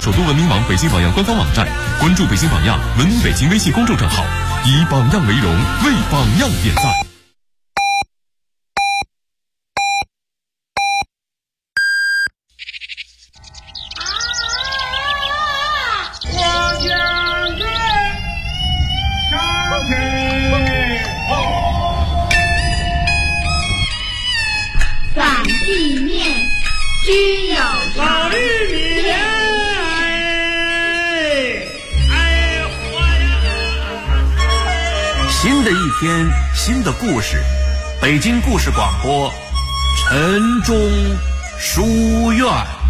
首都文明网北京榜样官方网站，关注北京榜样文明北京微信公众账号，以榜样为荣，为榜样点赞。 反地面均有老玉米新的一天，新的故事，北京故事广播，晨钟书院。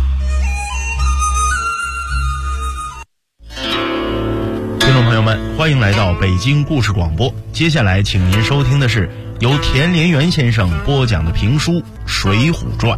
听众朋友们，欢迎来到北京故事广播。接下来请您收听的是由田连元先生播讲的评书《水浒传》。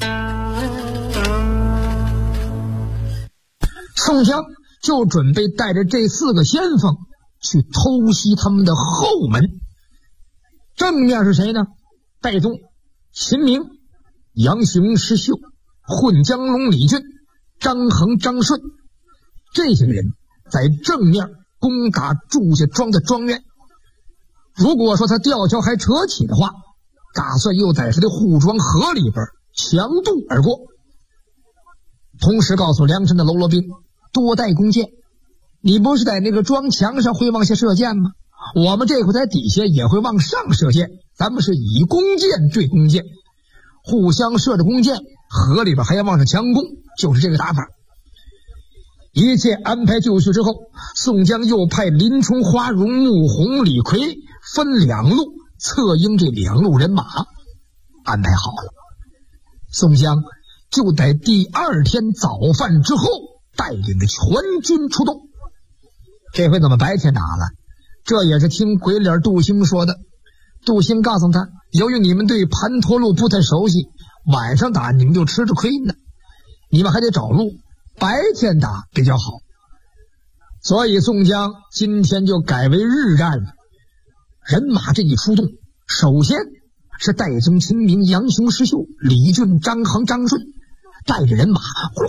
宋江就准备带着这4个先锋去偷袭他们的后门。正面是谁呢？戴宗、秦明、杨雄、石秀、混江龙李俊、张衡、张顺，这些人在正面攻打祝家庄的庄园。如果说他吊桥还扯起的话，打算又在他的护庄河里边强渡而过。同时告诉梁山的喽啰兵多带弓箭，你不是在那个庄墙上会往下射箭吗？我们这回在底下也会往上射箭，咱们是以弓箭对弓箭，互相射着弓箭，河里边还要往上强攻，就是这个打法。一切安排就绪之后，宋江又派林冲、花荣、穆弘、李逵分2路策应这2路人马，安排好了。宋江就在第2天早饭之后带领着全军出动。这回怎么白天打了？这也是听鬼脸杜兴说的。杜兴告诉他，由于你们对盘陀路不太熟悉，晚上打你们就吃着亏呢，你们还得找路，白天打比较好。所以宋江今天就改为日战了。人马这一出动，首先是戴宗、秦明、杨雄、石秀、李俊、张衡、张顺，带着人马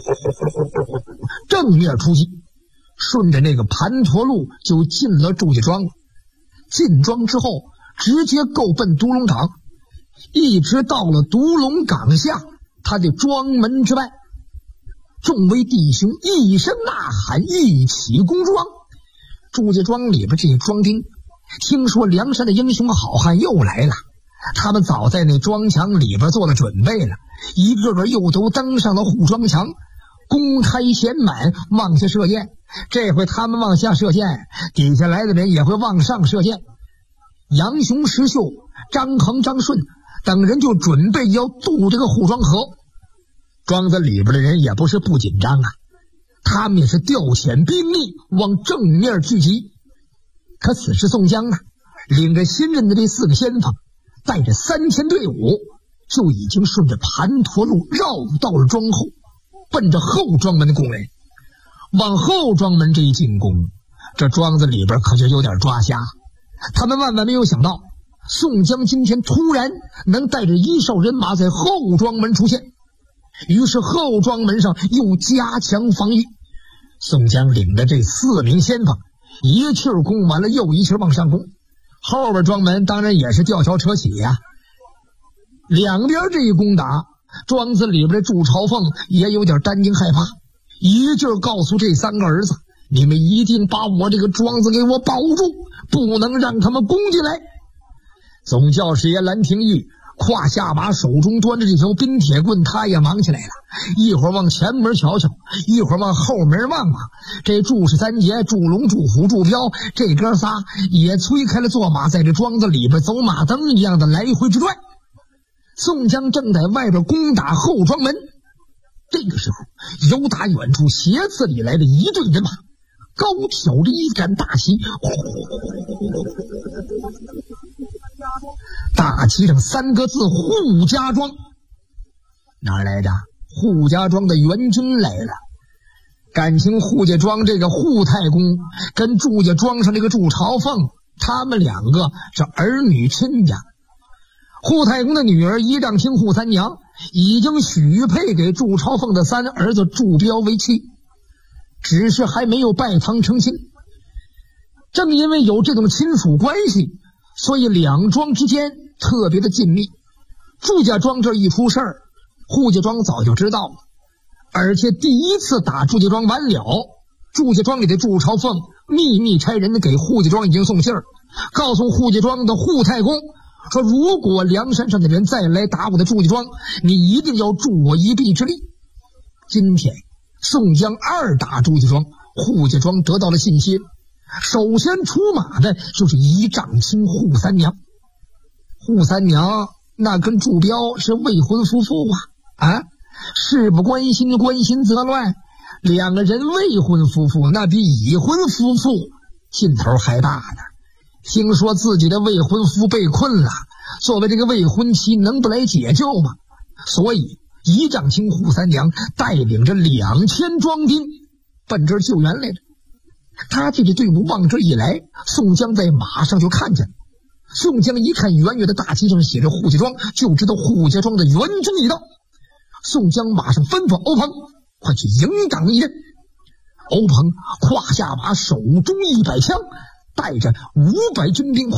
正面出击，顺着那个盘陀路就进了祝家庄了。进庄之后直接够奔独龙岗，一直到了独龙岗下他的庄门之外，众位弟兄一声呐喊，一起攻庄。祝家庄里边这些庄丁听说梁山的英雄好汉又来了，他们早在那庄墙里边做了准备了，一个个又都登上了护庄墙，弓开弦满往下射箭。这回他们往下射箭，底下来的人也会往上射箭。杨雄、石秀、张衡、张顺等人就准备要渡这个护庄河。庄子里边的人也不是不紧张啊，他们也是调遣兵力往正面聚集。可此时宋江领着新任的这4个先锋，带着3000队伍，就已经顺着盘陀路绕到了庄后，奔着后庄门攻来。往后庄门这一进攻，这庄子里边可就有点抓瞎。他们万万没有想到，宋江今天突然能带着1哨人马在后庄门出现，于是后庄门上又加强防御。宋江领着这4名先锋，一气儿攻完了又一气儿往上攻。后边庄门当然也是吊桥扯起呀。两边这一攻打，庄子里边的祝朝凤也有点担惊害怕，一劲儿告诉这3个儿子，你们一定把我这个庄子给我保住，不能让他们攻进来。总教师爷兰亭玉胯下马，手中端着这条冰铁棍，他也忙起来了，一会儿往前门瞧瞧，一会儿往后门望望。这祝氏3杰、祝龙、祝虎、祝彪这哥仨也催开了坐马，在这庄子里边走马灯一样的来回之转。宋江正在外边攻打后庄门，这个时候由打远处斜刺里来的一队人马，高挑着一杆大旗，大旗上3个字扈家庄。哪儿来的？扈家庄的援军来了。感情扈家庄这个扈太公跟祝家庄上这个祝朝凤，他们2个是儿女亲家。扈太公的女儿仪仗厅扈三娘已经许配给祝朝凤的3儿子祝彪为妻。 只是还没有拜堂成亲。正因为有这种亲属关系，所以两庄之间特别的紧密。祝家庄这一出事儿，扈家庄早就知道了，而且第一次打祝家庄完了，祝家庄里的祝朝凤秘密差人给扈家庄已经送信儿，告诉扈家庄的扈太公说，如果梁山上的人再来打我的祝家庄，你一定要助我一臂之力。今天宋江二打祝家庄，扈家庄得到了信心，首先出马的就是仪仗卿扈三娘。扈三娘那跟祝彪是未婚夫妇啊，事不关心，关心则乱。两个人未婚夫妇那比已婚夫妇劲头还大呢。听说自己的未婚夫被困了，作为这个未婚妻能不来解救吗？所以仪仗卿扈三娘带领着2000庄兵奔这儿救援来着。他这支队伍往这一来，宋江在马上就看见了。宋江一看远远的大旗上写着扈家庄，就知道扈家庄的援军已到。宋江马上吩咐欧鹏，快去迎掌一阵。欧鹏胯下马，手中100枪，带着500军兵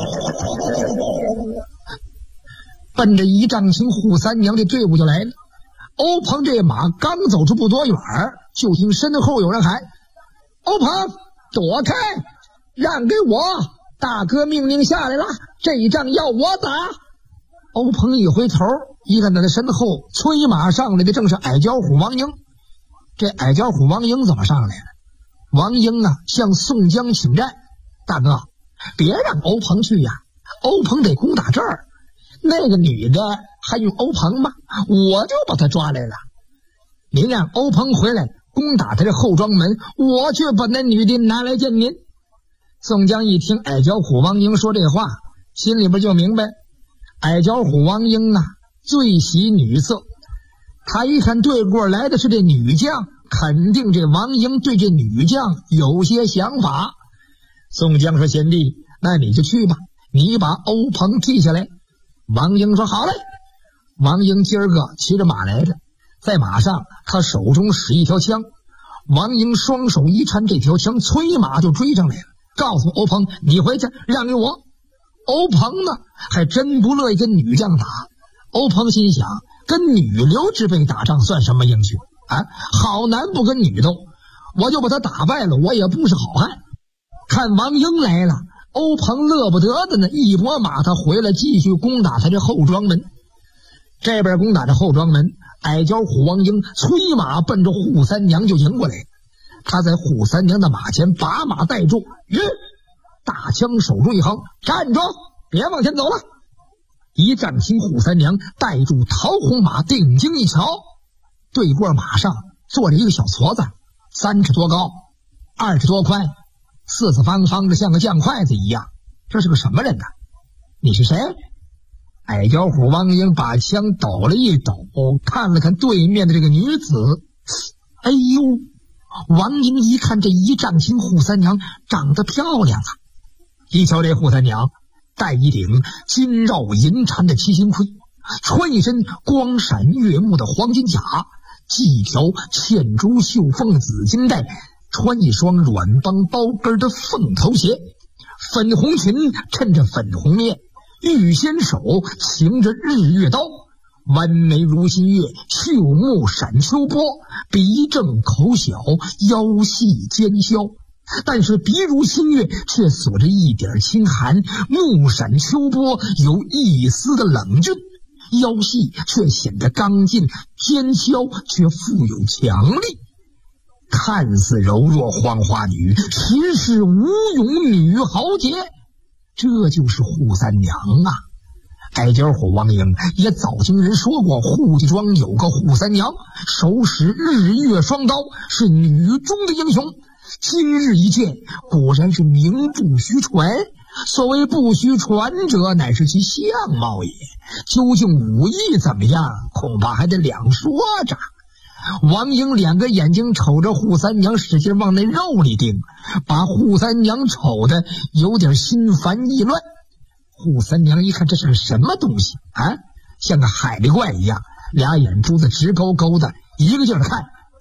奔着仪仗卿扈三娘的队伍就来了。欧鹏这马刚走出不多远，就听身后有人喊：欧鹏，躲开，让给我，大哥命令下来了，这一仗要我打。欧鹏一回头，一看他的身后催马上来的正是矮脚虎王英。这矮脚虎王英怎么上来了？王英啊，向宋江请战：大哥，别让欧鹏去呀，欧鹏得攻打这儿。那个女的还用欧鹏吗？我就把她抓来了。您让欧鹏回来攻打他这后庄门，我却把那女的拿来见您。宋江一听矮脚虎王英说这话，心里边就明白，矮脚虎王英啊，最喜女色。他一看对过来的是这女将，肯定这王英对这女将有些想法。宋江说：贤弟，那你就去吧，你把欧鹏替下来。王英说：好嘞。王英今儿个骑着马来着，在马上他手中使一条枪，王英双手一搀这条枪，催马就追上来了，告诉欧鹏：你回去让给我。欧鹏呢，还真不乐意跟女将打。欧鹏心想，跟女流之辈打仗算什么英雄啊？好男不跟女斗，我就把他打败了，我也不是好汉。看王英来了，欧鹏乐不得的呢，一拨马他回来继续攻打他这后庄门。这边攻打这后庄门，矮脚虎王英催马奔着扈三娘就迎过来。他在扈三娘的马前把马带住，大枪手中一横，站住，别往前走了。仪仗卿扈三娘带住桃红马，定睛一瞧，对过马上坐着一个小矬子，3尺多高，2尺多宽，四四方方的像个酱筷子一样。这是个什么人呢？你是谁？矮脚虎王英把枪抖了一抖，看了看对面的这个女子。哎呦，王英一看这仪仗卿扈三娘长得漂亮啊！一瞧这扈三娘戴一顶金绕银缠的七星盔，穿一身光闪悦目的黄金甲，系一条嵌珠绣凤紫金带，穿一双软帮包跟的凤头鞋，粉红裙衬着粉红面，玉纤手擎着日月刀，弯眉如新月，秀目闪秋波，鼻正口小，腰细尖削。但是鼻如新月，却锁着一点清寒，目闪秋波，有一丝的冷峻，腰细却显得刚劲，尖削却富有强力。看似柔弱黄花女，实是无勇女豪杰。这就是扈三娘啊！矮脚虎王英也早听人说过，扈家庄有个扈三娘，手使日月双刀，是女中的英雄。今日一见，果然是名不虚传。所谓不虚传者，乃是其相貌也。究竟武艺怎么样，恐怕还得两说着。王英两个眼睛瞅着扈三娘，使劲往那肉里盯，把扈三娘瞅得有点心烦意乱。扈三娘一看这是什么东西啊，像个海里怪一样，俩眼珠子直勾勾的，一个劲儿看。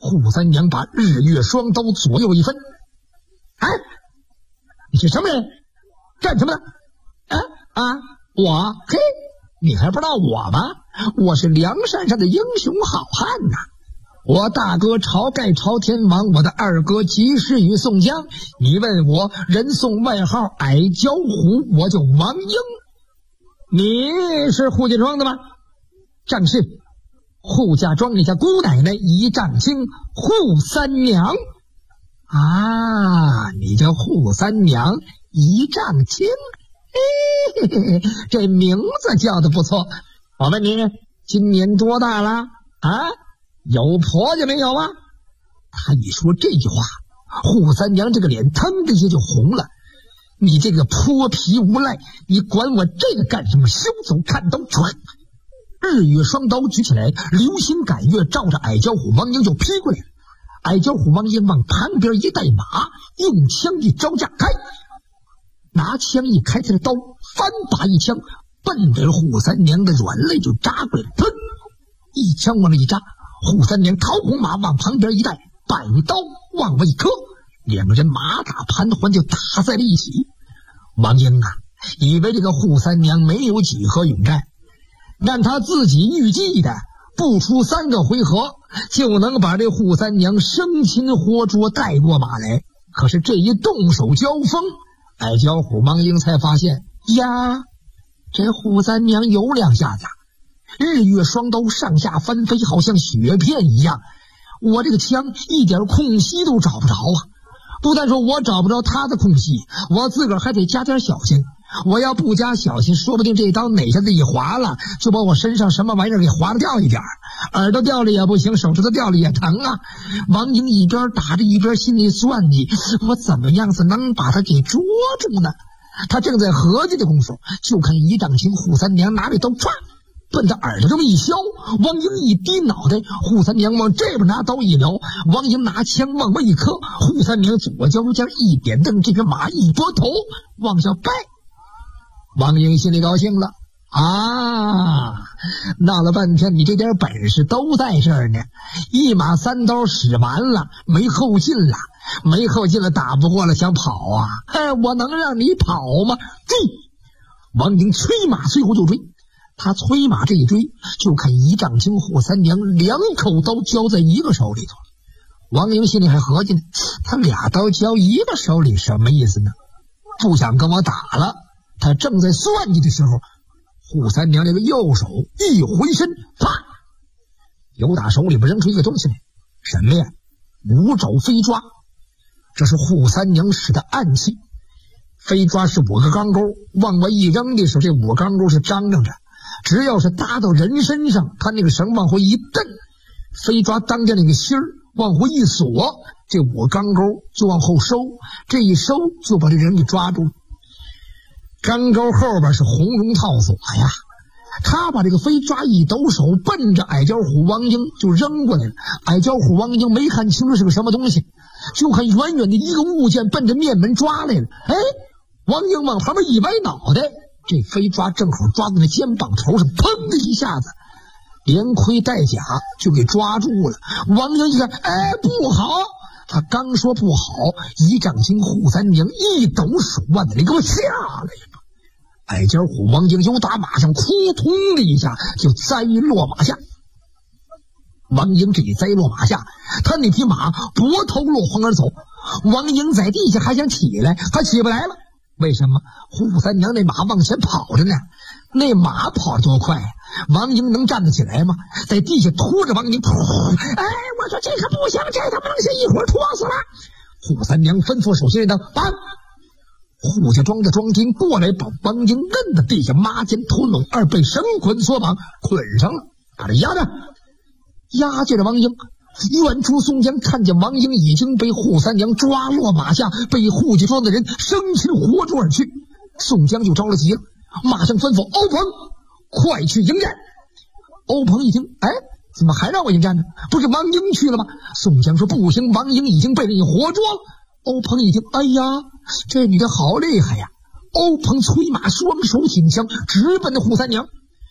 扈三娘把日月双刀左右一分，哎，你是什么人？干什么的？我，嘿，你还不知道我吗？我是梁山上的英雄好汉呐！我大哥晁盖晁天王，我的二哥及时雨宋江。你问我，人送外号矮脚虎，我叫王英。你是扈家庄的吗？正是。扈家庄你家姑奶奶一丈青，扈三娘啊，你叫扈三娘一丈青，嘿嘿嘿，这名字叫的不错。我问你，今年多大了啊？有婆家没有啊？他一说这句话，扈三娘这个脸腾的一下就红了。你这个泼皮无赖，你管我这个干什么？休走，看刀传！日月双刀举起来，流星赶月，照着矮脚虎王英就劈过来了。矮脚虎王英往旁边一带马，用枪一招架开，拿枪一开他的刀，翻拔一枪，奔着扈三娘的软肋就扎过来了。砰！一枪往那一扎，扈三娘桃红马往旁边一带，摆刀往外一磕，两个人马打盘桓就打在了一起。王英啊，以为这个扈三娘没有几合勇战，但他自己预计的不出3个回合就能把这扈三娘生擒活捉带过马来。可是这一动手交锋，矮脚虎王英才发现呀，这扈三娘有两下子，日月双刀上下翻飞，好像雪片一样，我这个枪一点空隙都找不着啊！不但说我找不着他的空隙，我自个儿还得加点小心。我要不加小心，说不定这刀哪下子一划了，就把我身上什么玩意儿给划了掉一点，耳朵掉了也不行，手指头掉了也疼啊！王英一边打着一边心里算计，我怎么样子能把他给捉住呢？他正在合计的功夫，就看一丈青扈三娘拿着刀唰奔他耳朵这么一削，王英一低脑袋，扈三娘往这边拿刀一撩，王英拿枪往外一磕，扈三娘左脚尖一点蹬，这个马一拨头往下掰。王英心里高兴了啊，闹了半天你这点本事都在这儿呢，一马3刀使完了，没后劲了，打不过了想跑啊？我能让你跑吗？王英催马随后就追，他催马这一追，就看一丈青扈三娘2口刀交在一个手里头。王英心里还合计呢，他2刀交一个手里什么意思呢？不想跟我打了。他正在算计的时候，扈三娘这个右手一回身，啪，又打手里边扔出一个东西来，什么呀？5肘飞抓。这是扈三娘使的暗器。飞抓是5个钢钩，往外一扔的时候，这5个钢钩是张着，只要是搭到人身上，他那个绳往回一蹬，飞抓当着那个心儿往回一锁，这5个钢钩就往后收，这一收就把这人给抓住了。钢钩后边是红绒套索呀，他把这个飞抓一抖手，奔着矮脚虎王英就扔过来了。矮脚虎王英没看清楚是个什么东西，就看远远的一个物件奔着面门抓来了。王英往旁边一歪脑袋，这飞抓正好抓在那肩膀头上，砰的一下子，连盔带甲就给抓住了。王英一看，不好！他刚说不好，一丈青扈三娘一抖手腕子，你给我下来吧！矮脚虎王英由打马上扑通的一下就栽落马下。王英这一栽落马下，他那匹马脖头落荒而走。王英在地下还想起来，他起不来了。为什么？扈三娘那马往前跑着呢，那马跑得多快呀！王英能站得起来吗？在地下拖着王英，我说这可不行，这他妈能行，一会儿拖死了。扈三娘吩咐手下人等搬。扈家庄的庄丁过来，把王英摁在地下，麻肩拖拢，2被绳捆索绑，捆上了，把他压着。押解着王英，远处宋江看见王英已经被扈三娘抓落马下，被扈家庄的人生擒活捉而去，宋江就着了急了，马上吩咐欧鹏快去迎战。欧鹏一听，怎么还让我迎战呢？不是王英去了吗？宋江说不行，王英已经被你活捉了。欧鹏一听，这女的好厉害呀！欧鹏催马，双手挺枪，直奔扈三娘。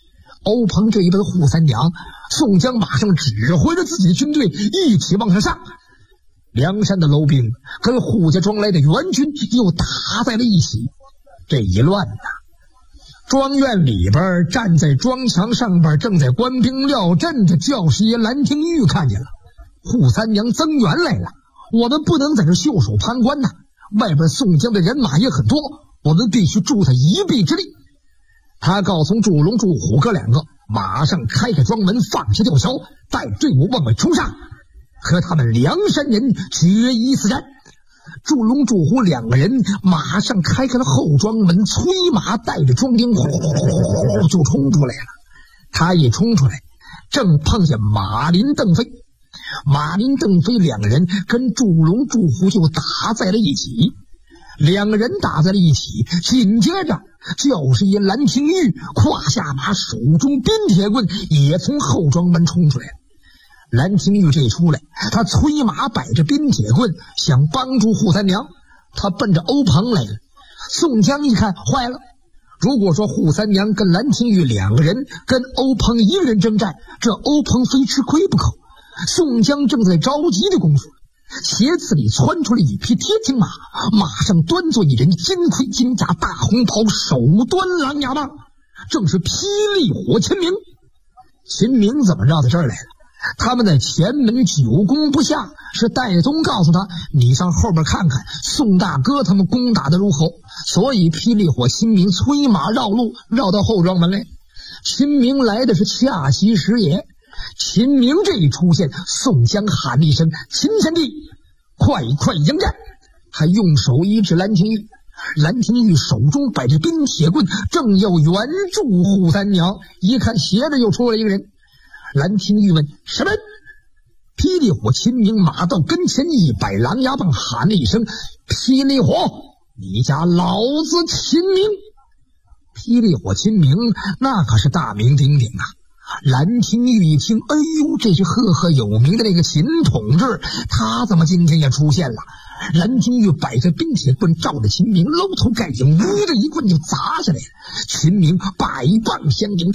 欧鹏这一奔扈三娘，宋江马上指挥着自己的军队一起往上。梁山的楼兵跟扈家庄来的援军又打在了一起。这一乱呐，庄院里边站在庄墙上边正在官兵撂阵的教师爷蓝廷玉看见了，扈三娘增援来了，我们不能在这袖手旁观呐，外边宋江的人马也很多，我们必须助他一臂之力。他告诉祝龙、祝虎哥两个马上开开庄门，放下吊桥，带队伍往外冲杀，和他们梁山人决一死战。祝龙、祝虎两个人马上开了后庄门，催马带着庄丁呼就冲出来了。他一冲出来，正碰见马林、邓飞。马林、邓飞两个人跟祝龙、祝虎就打在了一起。两个人打在了一起，紧接着教师爷蓝廷玉胯下马，手中冰铁棍也从后庄门冲出来了。蓝廷玉这一出来，他催马摆着冰铁棍想帮助扈三娘，他奔着欧鹏来了。宋江一看坏了，如果说扈三娘跟蓝廷玉两个人跟欧鹏一个人征战，这欧鹏非吃亏不可。宋江正在着急的功夫，鞋子里窜出了一匹铁青马，马上端坐一人，金盔金甲大红袍，手端狼牙棒，正是霹雳火秦明。秦明怎么绕到这儿来了？他们在前门久攻不下，是戴宗告诉他，你上后边看看宋大哥他们攻打的如何，所以霹雳火秦明催马绕路，绕到后庄门来。秦明来的是恰其时也。秦明这一出现，宋江喊了一声，秦贤弟快快迎战，还用手一指蓝廷玉。蓝廷玉手中摆着冰铁棍，正要援助扈三娘，一看斜着又出来一个人。蓝廷玉问什么？霹雳火秦明马到跟前一摆狼牙棒，喊了一声，霹雳火，你家老子秦明。霹雳火秦明那可是大名鼎鼎啊。蓝廷玉一听，哎呦，这是赫赫有名的那个秦统志，他怎么今天也出现了？蓝廷玉摆着冰铁棍照着秦明，搂头盖顶，呜的一棍就砸下来了。秦明百棒相迎，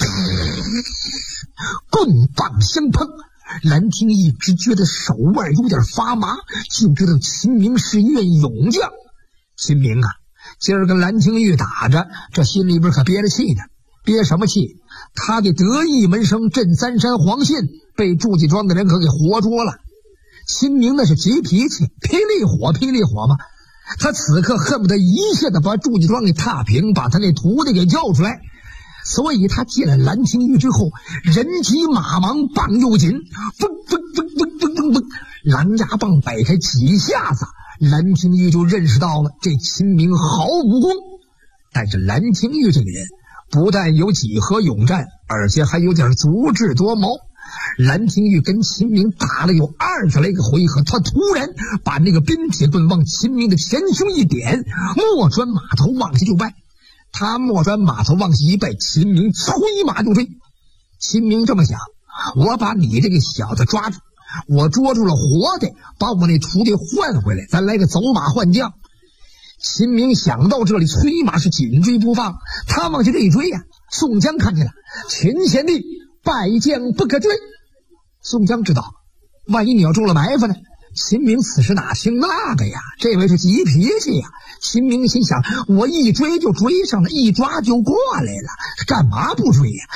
棍棒相碰，蓝廷玉只觉得手腕有点发麻，就知道秦明是一员勇将。秦明啊，今儿跟蓝廷玉打着，这心里边可憋着气呢。憋什么气？他的得意门生镇三山黄信被祝家庄的人可给活捉了。秦明那是急脾气，霹雳火嘛，他此刻恨不得一下子把祝家庄给踏平，把他那徒弟给叫出来。所以他见了蓝廷玉之后，人急马忙，棒又紧，嘣，狼牙棒摆开几下子，蓝廷玉就认识到了这秦明好武功。但是蓝廷玉这个人不但有几何勇战，而且还有点足智多谋。蓝廷玉跟秦明打了有20来个回合，他突然把那个冰铁棍往秦明的前胸一点，莫转马头往下就拜。他莫转马头往下一拜，秦明催马就追。秦明这么想，我把你这个小子抓住，我捉住了活的，把我那徒弟换回来，咱来个走马换将。秦明想到这里，催马是紧追不放。他往下这一追呀，宋江看见了，秦贤弟败将不可追。宋江知道，万一你要中了埋伏呢？秦明此时哪听那个呀？这位是急脾气呀。秦明心想，我一追就追上了，一抓就过来了，干嘛不追呀？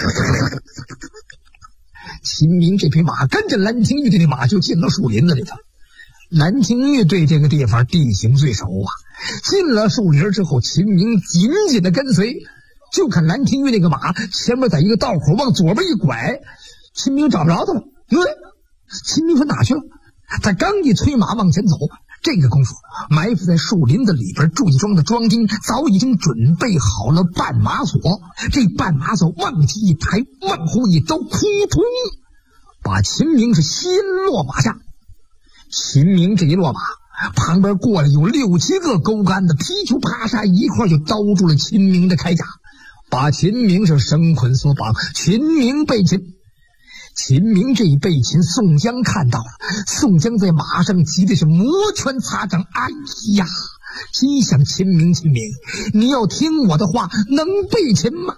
秦明这匹马跟着蓝廷玉这匹马就进了树林子里头。蓝廷玉对这个地方地形最熟啊，进了树林之后，秦明紧紧的跟随，就看蓝廷玉那个马前面在一个道口往左边一拐，秦明找不着他了。秦明说哪去了？他刚一催马往前走，这个功夫埋伏在树林子里边祝家庄的庄丁早已经准备好了绊马索，这绊马索往起一抬，往后一招，扑通把秦明是先落马下。秦明这一落马，旁边过来有6、7个勾杆的，噼啪啪嚓一块就刀住了秦明的铠甲，把秦明是绳捆索绑，秦明被擒。秦明这一被擒，宋江看到了，宋江在马上急的是摩拳擦掌，哎呀，心想秦明，你要听我的话，能被擒吗？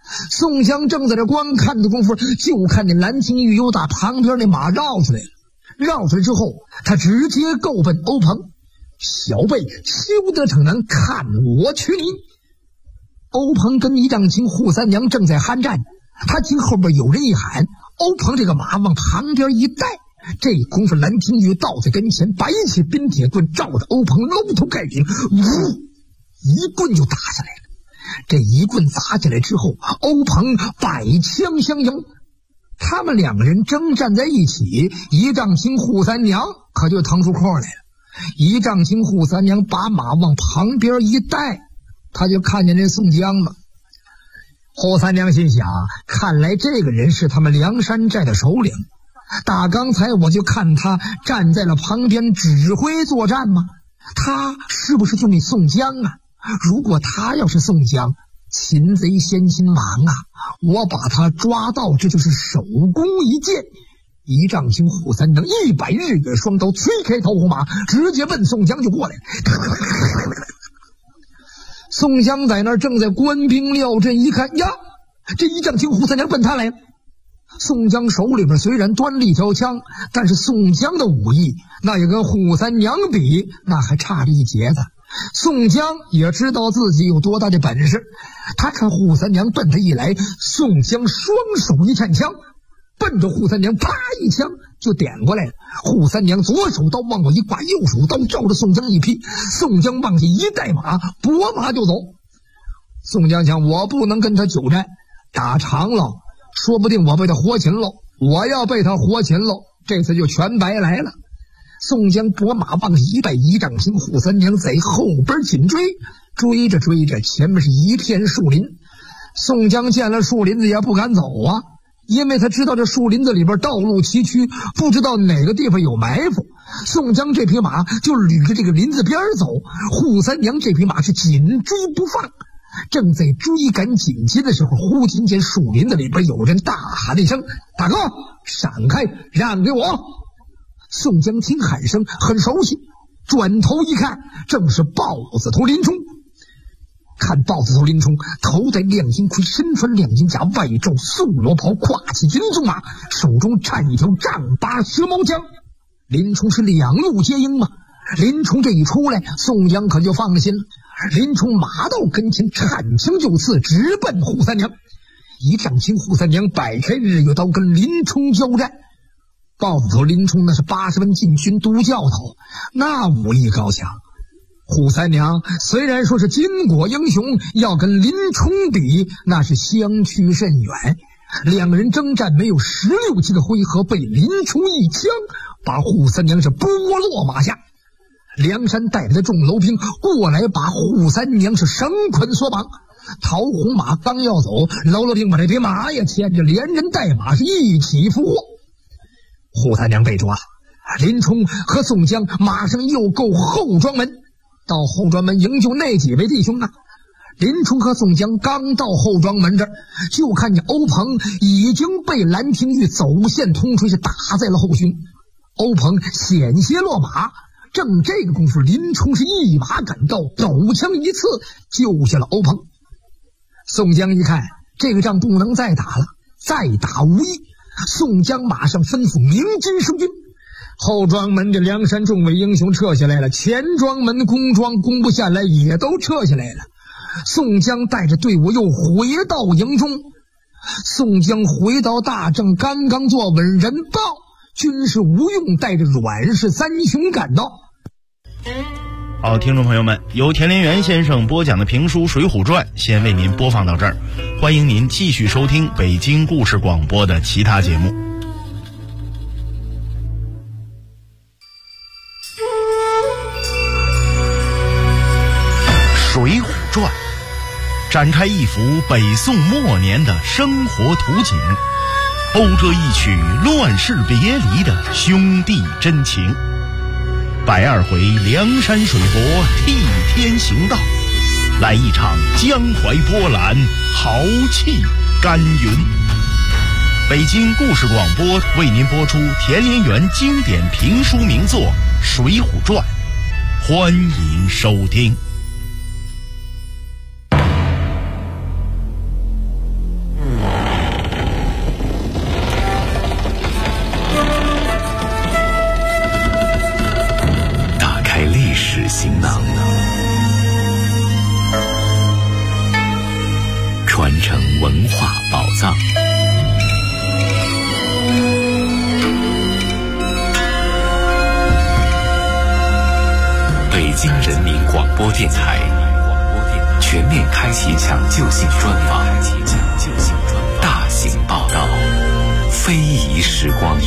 宋江正在这观看的功夫，就看见蓝青玉又打旁边那马绕出来了。绕出来之后，他直接够奔欧鹏。小辈休得逞能，看我取你！欧鹏跟一丈青、扈三娘正在酣战，他听后边有人一喊，欧鹏这个马往旁边一带，这功夫蓝青玉倒在跟前，摆起冰铁棍，照着欧鹏搂头盖顶，一棍就打下来了。这一棍砸下来之后，欧鹏百枪相迎，他们两个人征战在一起，一丈青、扈三娘可就腾出空来了。一丈青、扈三娘把马往旁边一带，他就看见这宋江了。扈三娘心想，看来这个人是他们梁山寨的首领，打刚才我就看他站在了旁边指挥作战吗？他是不是就那宋江啊？如果他要是宋江，擒贼先擒王啊，我把他抓到，这就是手工一剑。一丈青、扈三娘100日月双刀催开桃红马，直接奔宋江就过来了。宋江在那儿正在官兵料阵，一看呀，这一丈青、扈三娘奔他来了。宋江手里边虽然端了一条枪，但是宋江的武艺那也跟扈三娘比，那还差着一截子。宋江也知道自己有多大的本事，他看扈三娘奔他一来，宋江双手一颤枪，奔着扈三娘啪一枪就点过来了。扈三娘左手刀往过一挂，右手刀照着宋江一劈，宋江往下一带马，拨马就走。宋江想，我不能跟他久战，打长了说不定我被他活擒了，我要被他活擒了，这次就全白来了。宋江拨马往下一带，一丈青、扈三娘在后边紧追，追着追着，前面是一片树林。宋江见了树林子也不敢走啊，因为他知道这树林子里边道路崎岖，不知道哪个地方有埋伏。宋江这匹马就捋着这个林子边走，扈三娘这匹马是紧追不放。正在追赶紧接的时候，忽听见树林子里边有人大喊了一声：“大哥，闪开，让给我！”宋江听喊声很熟悉，转头一看，正是豹子头林冲。看豹子头林冲头戴亮金盔，身穿亮金甲，外罩素罗袍，跨骑云纵马，手中颤一条丈八蛇矛枪。林冲是两路接应嘛，林冲这一出来，宋江可就放心了。林冲马到跟前，颤枪就刺，直奔扈三娘。一丈青、扈三娘摆开日月刀跟林冲交战。豹子头林冲那是80文禁军都教头，那武艺高强。扈三娘虽然说是巾帼英雄，要跟林冲比，那是相去甚远。两个人征战没有16、7个回合，被林冲一枪把扈三娘是拨落马下。梁山带着的众楼兵过来，把扈三娘是绳捆索绑。陶红马刚要走，老老丁把这匹马也牵着，连人带马是一起俘获。扈三娘被抓，林冲和宋江马上又够后庄门，到后庄门营救那几位弟兄啊。林冲和宋江刚到后庄门这儿，就看见欧鹏已经被蓝廷玉走线通锤是打在了后胸，欧鹏险些落马。正这个功夫，林冲是一马赶到，抖枪一刺，救下了欧鹏。宋江一看这个仗不能再打了，再打无益，宋江马上吩咐鸣金收军。后庄门这梁山众位英雄撤下来了，前庄门宫庄攻不下来，也都撤下来了。宋江带着队伍又回到营中。宋江回到大帐，刚刚坐稳，人报军师吴用带着阮氏三雄赶到。 好，听众朋友们，由田连元先生播讲的评书《水浒传》先为您播放到这儿，欢迎您继续收听北京故事广播的其他节目。《水浒传》展开一幅北宋末年的生活图景，讴歌一曲乱世别离的兄弟真情。120回梁山水泊替天行道，来一场江淮波澜，豪气干云。北京故事广播为您播出田连元经典评书名作《水浒传》，欢迎收听。 事行囊，传承文化宝藏。北京人民广播电台全面开启抢救性专访，大型报道，非遗时光。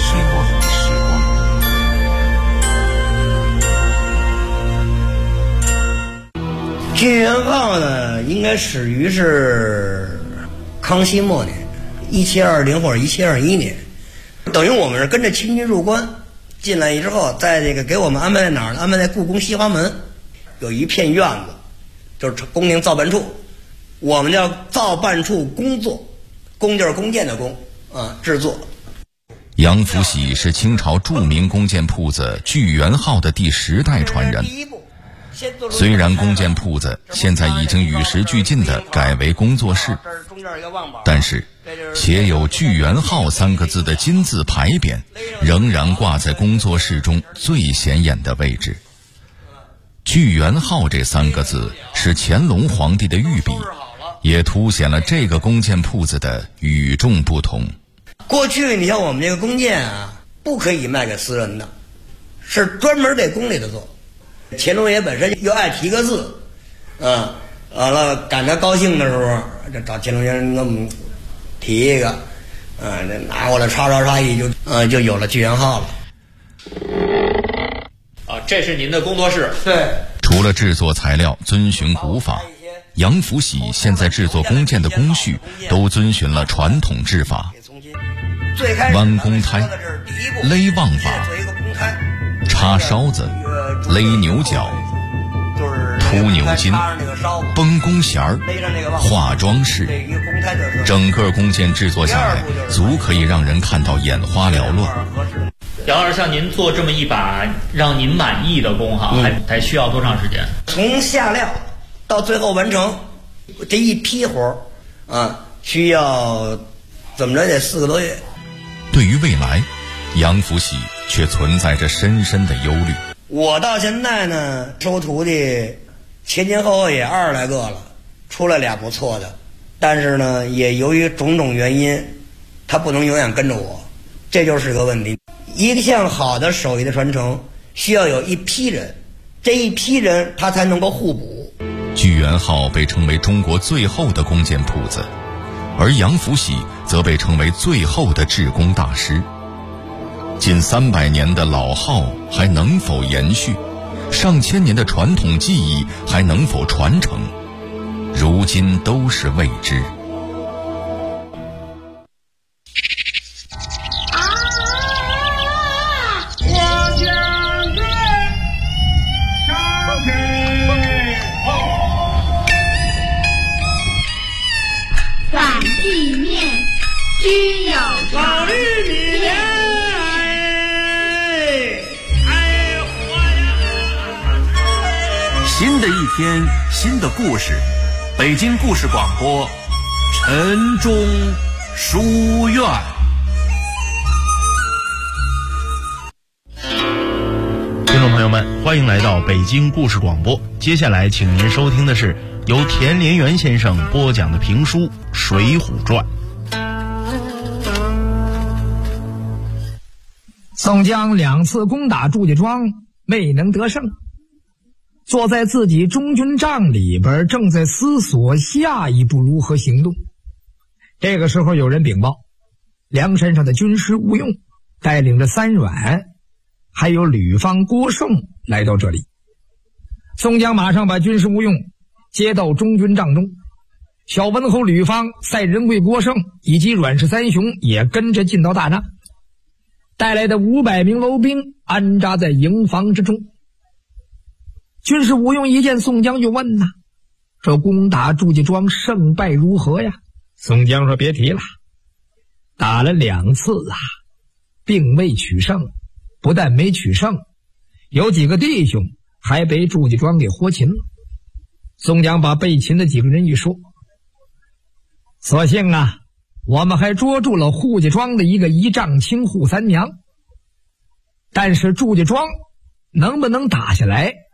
郡元号呢，应该始于是康熙末年，1720或者1721年，等于我们是跟着清军入关进来之后，在这个给我们安排在哪儿呢？安排在故宫西华门，有一片院子，就是宫廷造办处，我们叫造办处工作，工就是弓箭的弓啊，制作。 杨福喜是清朝著名弓箭铺子聚源号的第10代传人。虽然弓箭铺子现在已经与时俱进地改为工作室，但是写有聚源号3个字的金字牌匾仍然挂在工作室中最显眼的位置。聚源号这3个字是乾隆皇帝的御笔，也凸显了这个弓箭铺子的与众不同。 过去你像我们这个弓箭啊，不可以卖给私人的，是专门给宫里的做。乾隆爷本身又爱提个字，完了赶他高兴的时候，就找乾隆爷给我们提一个，这拿过来唰一就有了聚源号了。 这是您的工作室。 对。 除了制作材料遵循古法，杨福喜现在制作弓箭的工序都遵循了传统制法，弯弓胎、勒望把、插烧子、勒牛角、铺牛筋、绷弓弦儿、画装饰，整个弓箭制作下来，足可以让人看到眼花缭乱。 杨老师，像您做这么一把让您满意的弓哈，还需要多长时间？ 从下料到最后完成这一批活需要怎么着得4个多月。 对于未来，杨福喜却存在着深深的忧虑。 我到现在呢，收徒弟前后也20来个了，出来俩不错的，但是呢，也由于种种原因，他不能永远跟着我，这就是个问题。一项好的手艺的传承，需要有一批人，这一批人他才能够互补。 聚源号被称为中国最后的弓箭铺子，而杨福喜则被称为最后的制弓大师。近300年的老号还能否延续？上千年的传统技艺还能否传承？如今都是未知。 反地面居有常。 新的一天，新的故事，北京故事广播，陈忠书院。 听众朋友们，欢迎来到北京故事广播。接下来，请您收听的是由田连元先生播讲的评书《水浒传》。 宋江2次攻打祝家庄，未能得胜。坐在自己中军帐里边，正在思索下一步如何行动。这个时候有人禀报，梁山上的军师吴用带领着3阮还有吕方、郭盛来到这里。宋江马上把军师吴用接到中军帐中，小文侯吕方、赛仁贵郭盛以及阮氏3雄也跟着进到大帐，带来的500名楼兵安扎在营房之中。军师吴用一见宋江就问这攻打祝家庄胜败如何呀？宋江说别提了，打了2次并未取胜，不但没取胜，有几个弟兄还被祝家庄给活擒了。宋江把被擒的几个人一说，所幸我们还捉住了扈家庄的一个1丈青扈三娘，但是祝家庄能不能打下来，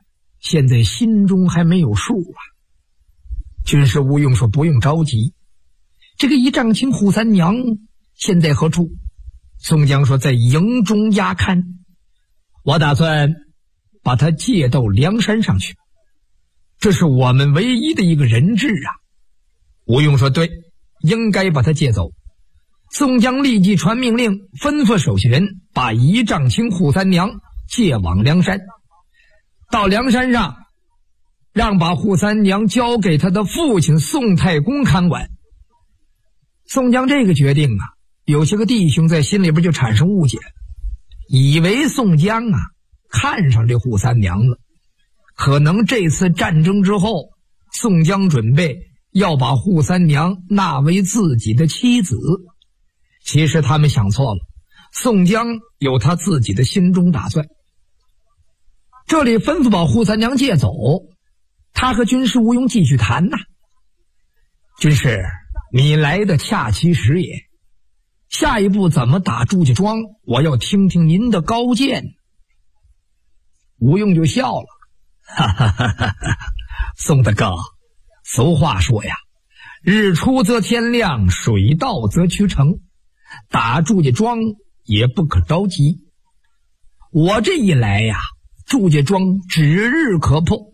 现在心中还没有数啊。军师吴用说不用着急，这个一丈青扈三娘现在何处？宋江说在营中压看，我打算把他借到梁山上去，这是我们唯一的一个人质啊。吴用说对，应该把他借走。宋江立即传命令，吩咐手下人把一丈青扈三娘借往梁山。到梁山上，让把扈三娘交给他的父亲宋太公看管。宋江这个决定啊，有些个弟兄在心里边就产生误解，以为宋江啊看上这扈三娘了，可能这次战争之后，宋江准备要把扈三娘纳为自己的妻子。其实他们想错了，宋江有他自己的心中打算。这里吩咐把扈三娘借走，他和军师吴用继续谈呐。军师，你来的恰其时也，下一步怎么打祝家庄，我要听听您的高见。吴用就笑了，哈哈哈哈哈，宋大哥，俗话说呀，日出则天亮，水到则渠成，打祝家庄也不可着急。我这一来呀，祝家庄指日可破。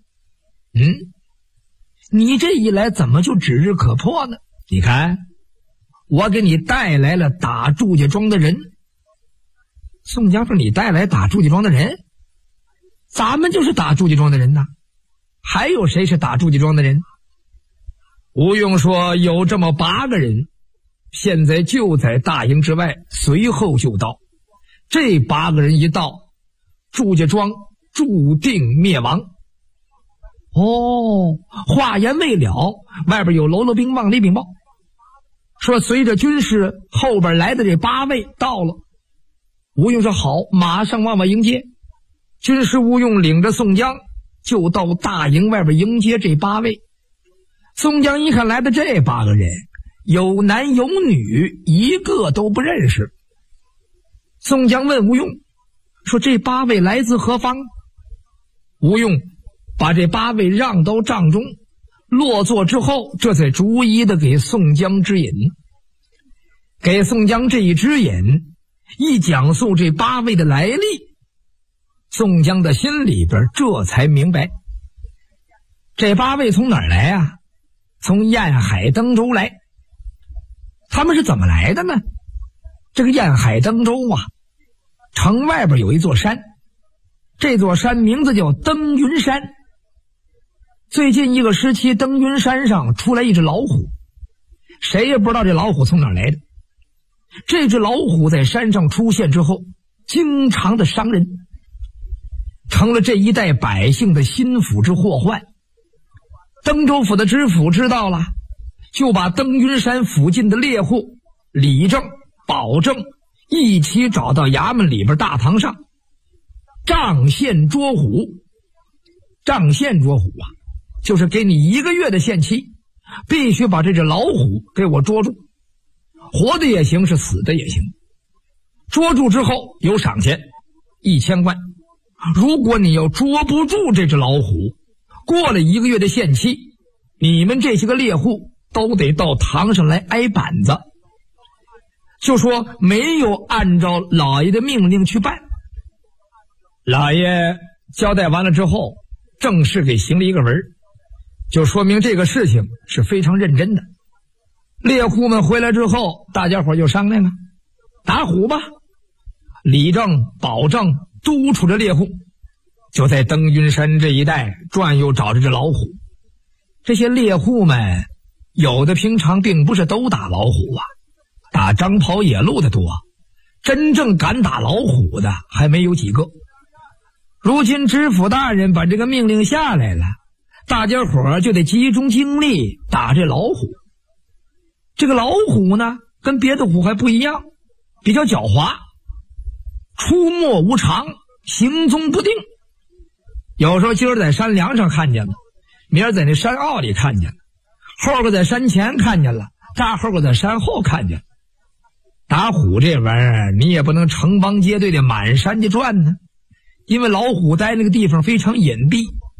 你这一来怎么就指日可破呢？你看，我给你带来了打祝家庄的人。宋江说：“你带来打祝家庄的人？咱们就是打祝家庄的人呐，还有谁是打祝家庄的人？”吴用说：“有这么8个人，现在就在大营之外，随后就到。这8个人一到，祝家庄注定灭亡。”话言未了，外边有喽啰兵往里禀报，说随着军师后边来的这8位到了。吴用说好，马上往外迎接。军师吴用领着宋江就到大营外边迎接这8位。宋江一看来的这8个人，有男有女，一个都不认识。宋江问吴用说：“这8位来自何方？”吴用把这8位让到帐中，落座之后，这才逐一的给宋江指引。给宋江这一指引，一讲述这8位的来历，宋江的心里边这才明白，这8位从哪儿来啊？从燕海登州来。他们是怎么来的呢？这个燕海登州啊，城外边有一座山，这座山名字叫登云山。最近一个时期，登云山上出来一只老虎，谁也不知道这老虎从哪儿来的。这只老虎在山上出现之后，经常的伤人，成了这一带百姓的心腹之祸患。登州府的知府知道了，就把登云山附近的猎户李正、保正一起找到衙门里边大堂上，杖限捉虎。杖限捉虎啊，就是给你1个月的限期，必须把这只老虎给我捉住，活的也行，是死的也行。捉住之后有赏钱1000贯，如果你要捉不住这只老虎，过了1个月的限期，你们这些个猎户都得到堂上来挨板子。就说没有按照老爷的命令去办。老爷交代完了之后，正式给行了一个文，就说明这个事情是非常认真的。猎户们回来之后，大家伙就商量了，打虎吧。李正、保正督促着猎户，就在登云山这一带转悠找着这老虎。这些猎户们有的平常并不是都打老虎啊，打张袍野鹿的多，真正敢打老虎的还没有几个。如今知府大人把这个命令下来了，大家伙就得集中精力打这老虎。这个老虎呢，跟别的虎还不一样，比较狡猾，出没无常，行踪不定。有时候今儿在山梁上看见了，明儿在那山坳里看见了，后个在山前看见了，大后个在山后看见了。打虎这玩意儿，你也不能成帮结队的满山的转呢，因为老虎待那个地方非常隐蔽，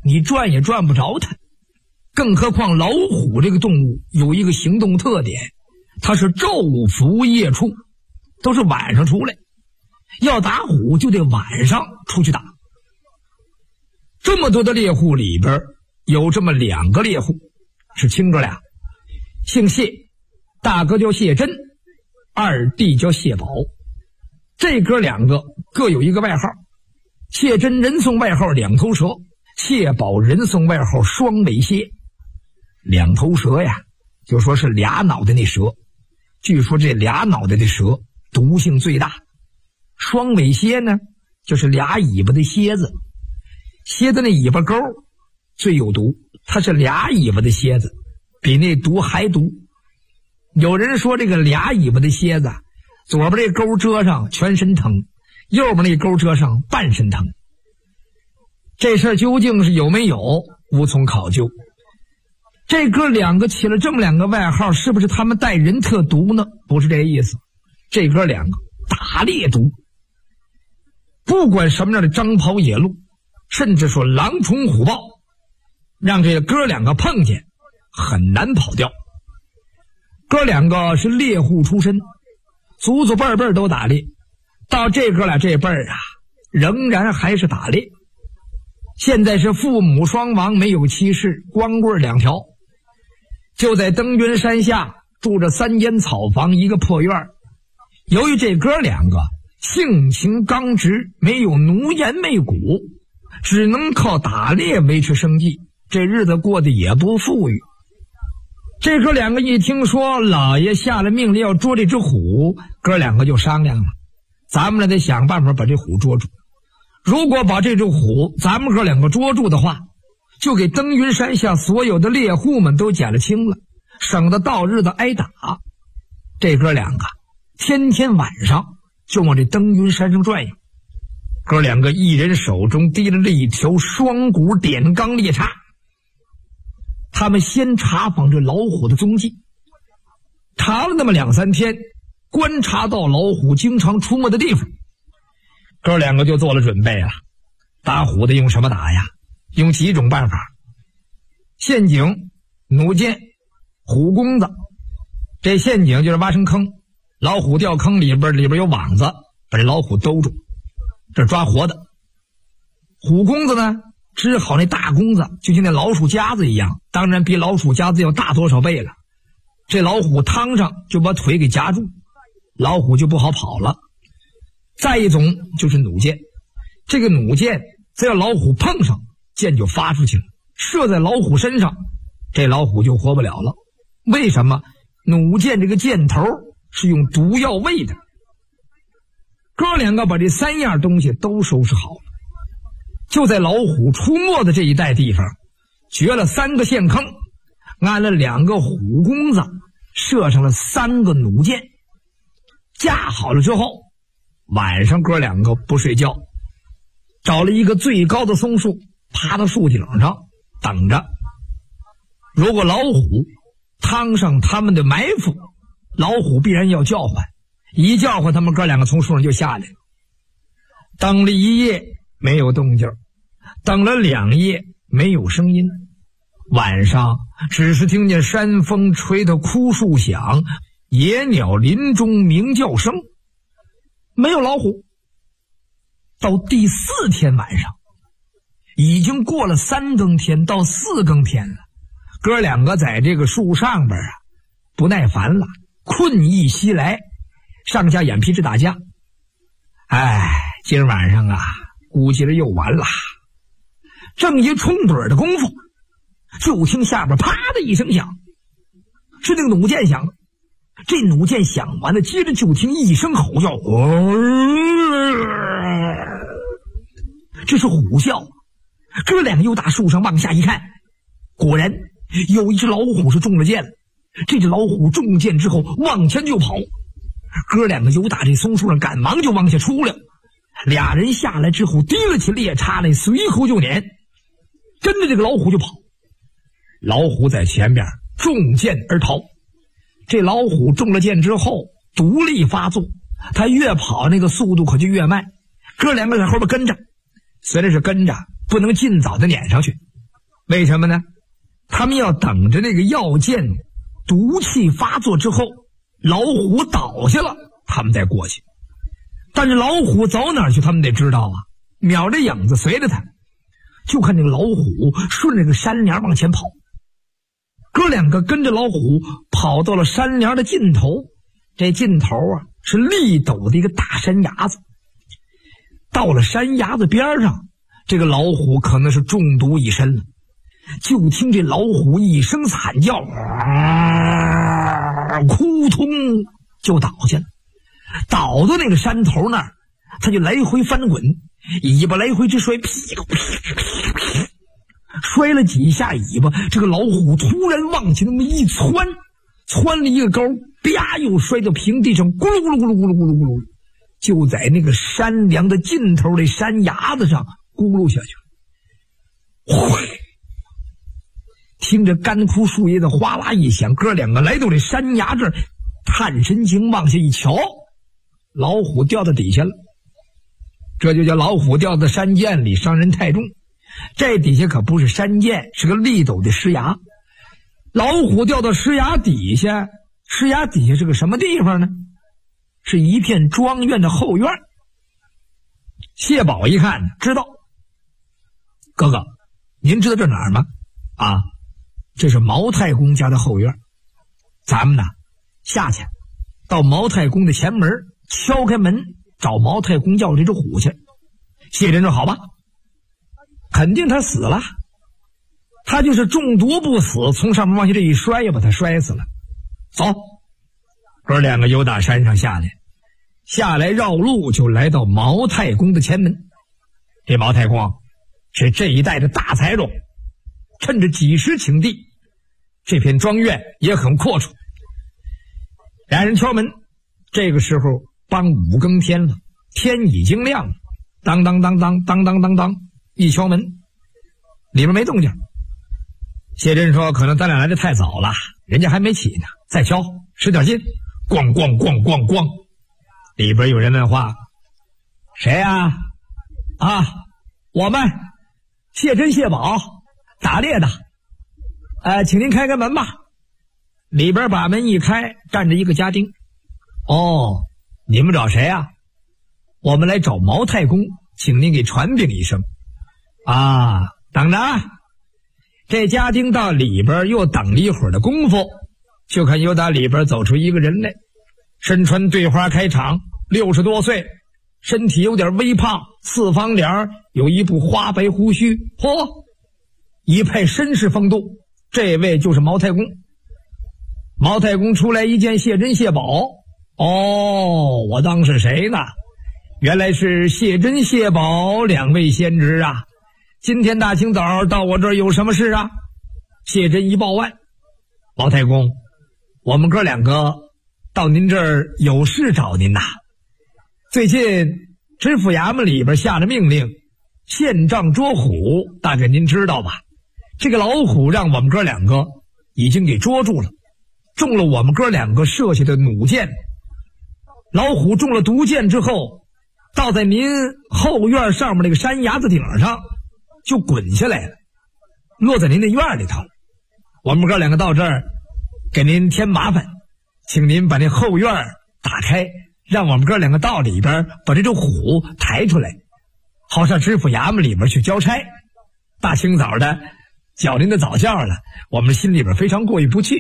你转也转不着它。更何况老虎这个动物有一个行动特点，它是昼伏夜出，都是晚上出来，要打虎就得晚上出去打。这么多的猎户里边有这么2个猎户，是亲哥俩，姓谢，大哥叫谢真，二弟叫谢宝。这哥2个各有一个外号，谢真人送外号2头蛇，谢宝人送外号双尾蝎。2头蛇呀，就说是俩脑袋那蛇，据说这俩脑袋的蛇毒性最大。双尾蝎呢，就是俩尾巴的蝎子，蝎子那尾巴钩最有毒，它是俩尾巴的蝎子，比那毒还毒。有人说这个俩尾巴的蝎子，左边这钩遮上全身疼，右边那钩遮上半身疼。这事儿究竟是有没有，无从考究。这哥2个起了这么2个外号，是不是他们待人特毒呢？不是这个意思，这哥2个打猎毒，不管什么样的张跑野鹿，甚至说狼虫虎豹，让这哥2个碰见很难跑掉。哥2个是猎户出身，祖祖辈辈都打猎，到这哥俩这辈儿啊，仍然还是打猎。现在是父母双亡，没有妻室，光棍2条，就在登云山下住着3间草房一个破院。由于这哥2个性情刚直，没有奴颜媚骨，只能靠打猎维持生计，这日子过得也不富裕。这哥2个一听说老爷下了命令要捉这只虎，哥2个就商量了，咱们得想办法把这虎捉住。如果把这只虎咱们哥2个捉住的话，就给登云山下所有的猎户们都减了轻了，省得到日子挨打。这哥2个天天晚上就往这登云山上转悠，哥2个一人手中提了一条双股点钢猎叉。他们先查访这老虎的踪迹，查了那么2-3天，观察到老虎经常出没的地方，哥2个就做了准备了。打虎的用什么打呀？用几种办法：陷阱、弩箭、虎弓子。这陷阱就是挖成坑，老虎掉坑里边有网子，把这老虎兜住，这是抓活的。虎弓子呢，织好那大弓子，就像那老鼠夹子一样，当然比老鼠夹子要大多少倍了。这老虎趟上就把腿给夹住，老虎就不好跑了。再一种就是弩箭，这个弩箭只要老虎碰上，箭就发出去了，射在老虎身上，这老虎就活不了了。为什么？弩箭这个箭头是用毒药喂的。哥2个把这3样东西都收拾好了，就在老虎出没的这一带地方掘了3个陷坑，安了2个虎弓子，射上了3个弩箭。架好了之后，晚上哥2个不睡觉，找了一个最高的松树，爬到树顶上等着。如果老虎趟上他们的埋伏，老虎必然要叫唤，一叫唤他们哥2个从树上就下来了。等了1夜没有动静，等了2夜没有声音，晚上只是听见山风吹得枯树响，野鸟林中鸣叫声，没有老虎。到第4天晚上，已经过了3更天到4更天了，哥2个在这个树上边不耐烦了，困意袭来，上下眼皮子打架。今儿晚上估计着又完了。正一冲盹的功夫，就听下边啪的一声响，是那个弩箭响。这弩箭响完了，接着就听一声吼叫，这是虎啸。哥2个又打树上往下一看，果然有一只老虎是中了箭了。这只老虎中箭之后往前就跑，哥2个由打这松树上赶忙就往下出来。俩人下来之后提了起猎叉来，随后就撵，跟着这个老虎就跑。老虎在前面中箭而逃。这老虎中了箭之后毒力发作，他越跑那个速度可就越慢。哥2个在后边跟着，虽然是跟着，不能尽早的撵上去， 为什么呢？他们要等着那个药箭毒气发作之后，老虎倒下了，他们再过去。但是老虎走哪儿去，他们得知道啊，瞄着影子随着他，就看这个老虎顺着个山梁往前跑。哥两个跟着老虎跑到了山梁的尽头，这尽头啊是立陡的一个大山崖子。到了山崖子边上，这个老虎可能是中毒已深了，就听这老虎一声惨叫，扑通就倒下了。倒到那个山头那儿，他就来回翻滚，尾巴来回直摔，摔了几下尾巴，这个老虎突然往起那么一窜了一个高，啪又摔到平地上，咕噜咕噜咕噜咕噜咕噜咕噜，就在那个山梁的尽头的山崖子上咕噜下去了。听着干枯树叶的哗啦一响，哥两个来到这山崖这儿，探神经往下一瞧，老虎掉到底下了。这就叫老虎掉到山涧里，伤人太重。这底下可不是山涧，是个立陡的石崖。老虎掉到石崖底下，石崖底下是个什么地方呢？是一片庄院的后院。谢宝一看知道，哥哥，您知道这哪儿吗？啊，这是毛太公家的后院。咱们呢下去到毛太公的前门，敲开门找毛太公要这只虎去。谢真说好吧，肯定他死了，他就是中毒不死，从上面往下这一摔也把他摔死了。走，哥两个由打山上下来绕路就来到毛太公的前门。这毛太公是这一带的大财主，趁着几十顷地，这片庄院也很阔绰。俩人敲门，这个时候帮5更天了，天已经亮了。当当当当当当当当，一敲门，里面没动静。谢真说可能咱俩来的太早了，人家还没起呢，再敲使点劲，咣咣咣咣咣，里边有人问话，谁呀？啊，我们谢真谢宝打猎的，请您开开门吧。里边把门一开，站着一个家丁。哦，你们找谁啊？我们来找毛太公，请您给传禀一声。啊，等着啊。这家丁到里边又等了一会儿的功夫，就看由打里边走出一个人来，身穿对花开场，60多岁，身体有点微胖，四方脸，有一部花白胡须，嚯，一派绅士风度。这位就是毛太公。毛太公出来一见谢真谢宝，哦，我当是谁呢？原来是谢真谢宝2位先知啊！今天大清早到我这儿有什么事啊？谢真一报案，毛太公，我们哥两个到您这儿有事找您呐。最近知府衙门里边下了命令，现杖捉虎，大概您知道吧？这个老虎让我们哥两个已经给捉住了，中了我们哥两个射下的弩箭。老虎中了毒箭之后，倒在您后院上面那个山崖子顶上，就滚下来了，落在您的院里头了。我们哥两个到这儿给您添麻烦，请您把那后院打开，让我们哥两个到里边把这只虎抬出来，好上知府衙门里边去交差。大清早的叫您的早教了，我们心里边非常过意不去。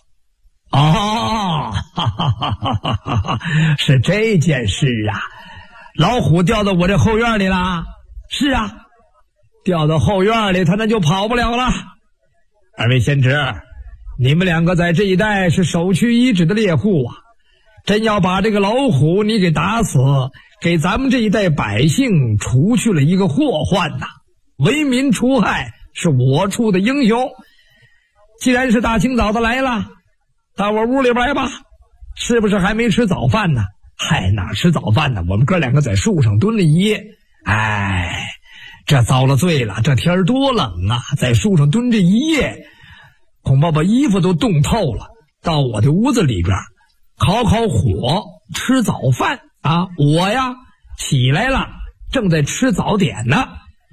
哦，哈哈哈哈哈哈，是这件事啊。老虎掉到我这后院里了。是啊，掉到后院里他那就跑不了了。2位先知，你们两个在这一带是首屈一指的猎户啊，真要把这个老虎你给打死，给咱们这一带百姓除去了一个祸患呐，为民除害，是我处的英雄。既然是大清早的来了，到我屋里边来吧。是不是还没吃早饭呢？嗨，哪吃早饭呢？我们哥两个在树上蹲了一夜。哎，这遭了罪了，这天多冷啊，在树上蹲这一夜，恐怕把衣服都冻透了。到我的屋子里边烤烤火，吃早饭啊。我呀起来了，正在吃早点呢，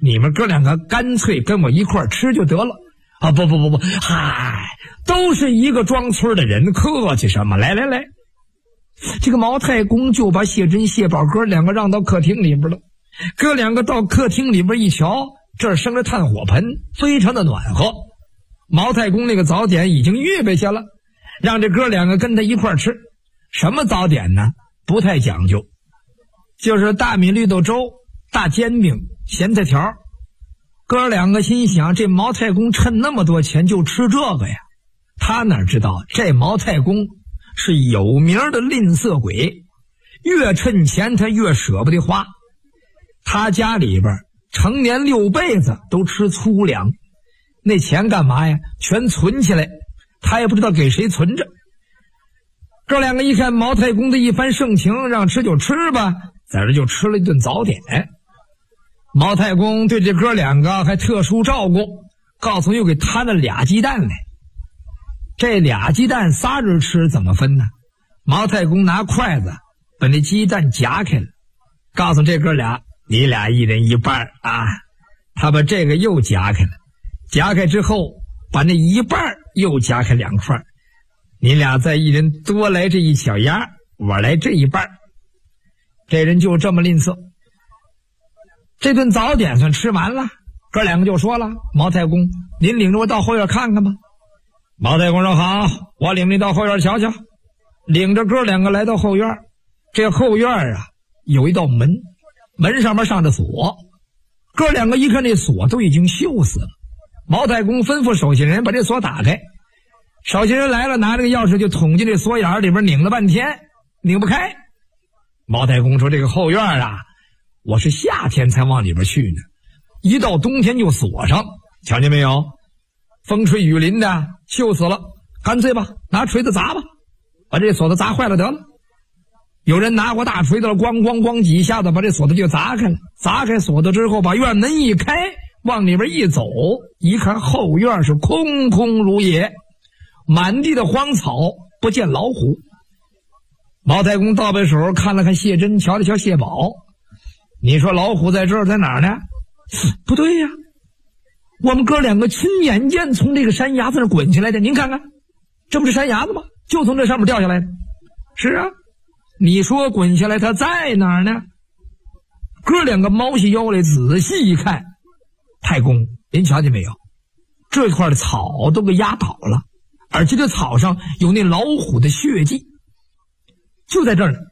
你们哥两个干脆跟我一块儿吃就得了。啊，不，嗨，都是一个庄村的人，客气什么？来，这个毛太公就把谢珍、谢宝哥两个让到客厅里边了。哥两个到客厅里边一瞧，这儿生着炭火盆，非常的暖和。毛太公那个早点已经预备下了，让这哥两个跟他一块儿吃。什么早点呢？不太讲究，就是大米绿豆粥、大煎饼、咸菜条。哥两个心想，这毛太公趁那么多钱就吃这个呀？他哪知道这毛太公是有名的吝啬鬼，越趁钱他越舍不得花。他家里边成年6辈子都吃粗粮，那钱干嘛呀？全存起来，他也不知道给谁存着。哥两个一看毛太公的一番盛情，让吃就吃吧，在这就吃了一顿早点。毛太公对这哥两个还特殊照顾，告诉又给摊了俩鸡蛋来。这俩鸡蛋仨人吃怎么分呢？毛太公拿筷子把那鸡蛋夹开了，告诉这哥俩，你俩一人一半啊。他把这个又夹开了，夹开之后把那一半又夹开2块，你俩再一人多来这一小鸭，我来这一半。这人就这么吝啬。这顿早点算吃完了，哥两个就说了，毛太公，您领着我到后院看看吧。毛太公说好，我领你到后院瞧瞧。领着哥两个来到后院，这后院啊有一道门，门上面上着锁。哥两个一看这锁都已经锈死了，毛太公吩咐守信人把这锁打开。守信人来了，拿这个钥匙就捅进这锁眼里边，拧了半天拧不开。毛太公说，这个后院啊，我是夏天才往里边去呢，一到冬天就锁上，瞧见没有？风吹雨淋的锈死了，干脆吧，拿锤子砸吧，把这锁子砸坏了得了。有人拿过大锤子，咣咣咣几下子把这锁子就砸开了。砸开锁子之后，把院门一开，往里边一走，一看后院是空空如也，满地的荒草，不见老虎。毛太公倒背手看了看谢珍，瞧了瞧谢宝，你说老虎在这儿在哪儿呢？不对呀，我们哥两个亲眼见从这个山崖子上滚下来的，您看看，这不是山崖子吗？就从这上面掉下来的。是啊，你说滚下来它在哪儿呢？哥两个猫起腰来仔细一看，太公您瞧见没有，这块的草都给压倒了，而且这草上有那老虎的血迹，就在这儿呢。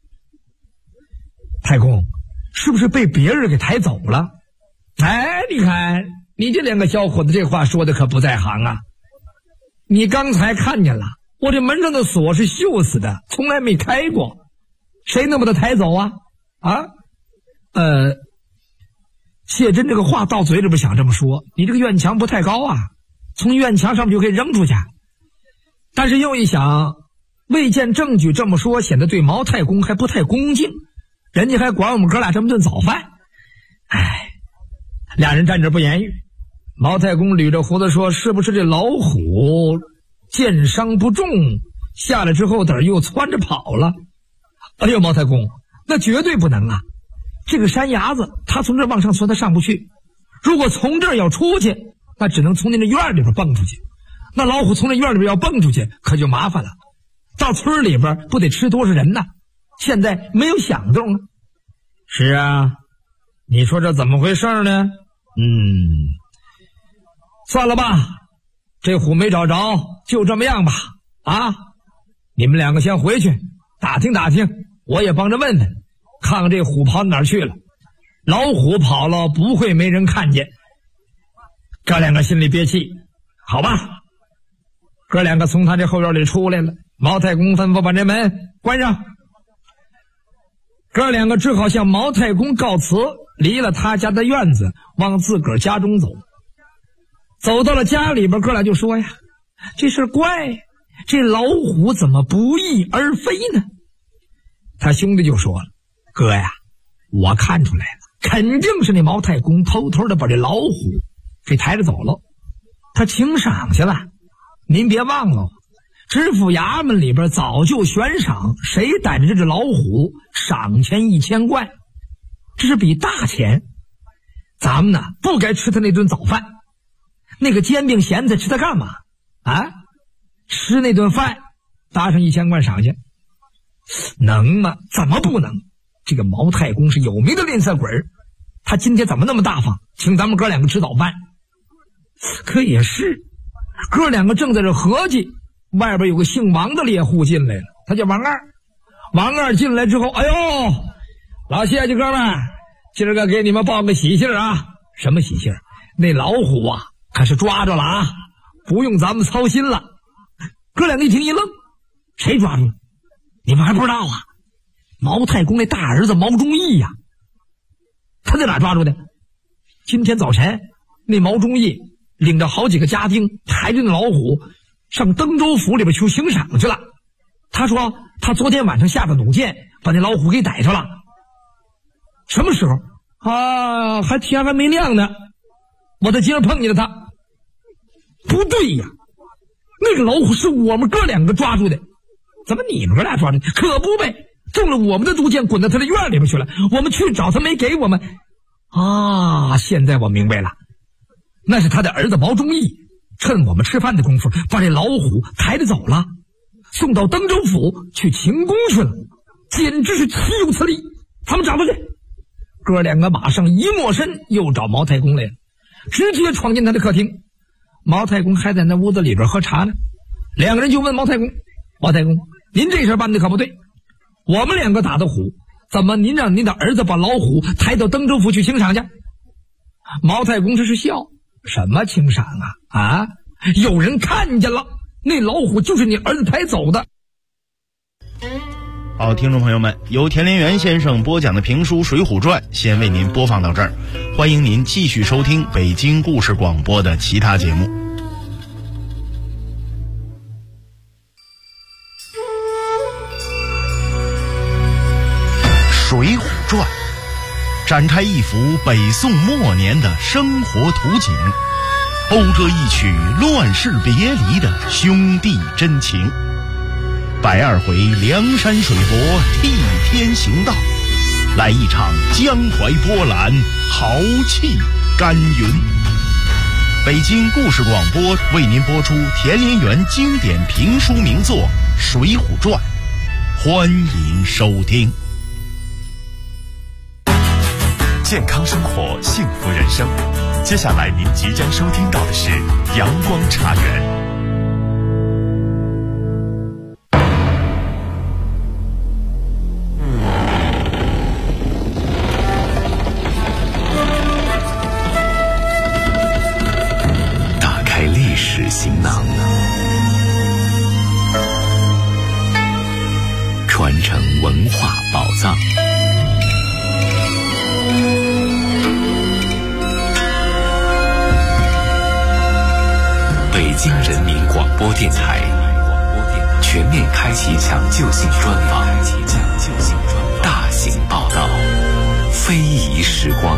太公是不是被别人给抬走了？哎，你看你这两个小伙子这话说的可不在行啊。你刚才看见了，我这门上的锁是锈死的，从来没开过，谁能把它抬走啊？啊？谢珍这个话到嘴里边想这么说，你这个院墙不太高啊，从院墙上面就可以扔出去。但是又一想，未见证据这么说，显得对毛太公还不太恭敬，人家还管我们哥俩这么顿早饭。哎，俩人站着不言语。毛太公捋着胡子说，是不是这老虎见伤不重，下来之后等又窜着跑了？哎呦，毛太公，那绝对不能啊，这个山崖子他从这往上窜他上不去，如果从这儿要出去，那只能从那院里边蹦出去，那老虎从那院里边要蹦出去可就麻烦了，到村里边不得吃多少人呢？现在没有响动啊。是啊，你说这怎么回事呢？算了吧，这虎没找着，就这么样吧。啊，你们两个先回去打听打听，我也帮着问问，看看这虎跑哪儿去了。老虎跑了不会没人看见。哥两个心里憋气，好吧。哥两个从他这后院里出来了，毛太公吩咐把这门关上。哥两个只好向毛太公告辞，离了他家的院子，往自个儿家中走。走到了家里边，哥俩就说呀，这事怪，这老虎怎么不翼而飞呢？他兄弟就说了，哥呀，我看出来了，肯定是那毛太公偷偷的把这老虎给抬着走了，他请赏去了。您别忘了，知府衙门里边早就悬赏，谁逮着这只老虎，赏钱1000贯，这是笔大钱。 咱们呢不该吃他那顿早饭，那个煎饼咸菜吃它干嘛啊？吃那顿饭搭上1000贯赏去，能吗？怎么不能？这个毛太公是有名的吝啬鬼，他今天怎么那么大方，请咱们哥两个吃早饭？可也是，哥两个正在这合计，外边有个姓王的猎户进来了，他叫王二。王二进来之后，哎呦，老谢家哥们，今儿个给你们报个喜信啊！什么喜信？那老虎啊，可是抓着了啊，不用咱们操心了。哥两个一听一愣，谁抓住了？你们还不知道啊？毛太公那大儿子毛忠义呀，他在哪抓住的？今天早晨，那毛忠义领着好几个家丁，抬着那老虎上登州府里边去行赏去了。他说他昨天晚上下的弩箭，把那老虎给逮着了。什么时候啊？还天还没亮呢，我在街上碰见了他。不对呀，那个老虎是我们哥两个抓住的。怎么你们哥俩抓住的？可不呗，中了我们的毒箭，滚到他的院里边去了。我们去找他，没给我们啊！现在我明白了，那是他的儿子毛忠义趁我们吃饭的功夫，把这老虎抬着走了，送到登州府去请功去了，简直是岂有此理！他们找他去。哥两个马上一抹身，又找毛太公来了，直接闯进他的客厅。毛太公还在那屋子里边喝茶呢，两个人就问毛太公：“毛太公，您这事办的可不对，我们两个打的虎，怎么您让您的儿子把老虎抬到登州府去清赏去？”毛太公这是笑：“什么清赏啊？啊，有人看见了，那老虎就是你儿子抬走的。” 好，听众朋友们，由田连元先生播讲的评书《水浒传》先为您播放到这儿，欢迎您继续收听北京故事广播的其他节目。《水浒传》展开一幅北宋末年的生活图景，讴歌一曲乱世别离的兄弟真情。120回梁山水泊替天行道，来一场江淮波澜，豪气干云。北京故事广播为您播出田连元经典评书名作《水浒传》，欢迎收听。 健康生活，幸福人生。接下来您即将收听到的是阳光茶园。 行囊，传承文化宝藏。北京人民广播电台全面开启抢救性专访，大型报道，非遗时光。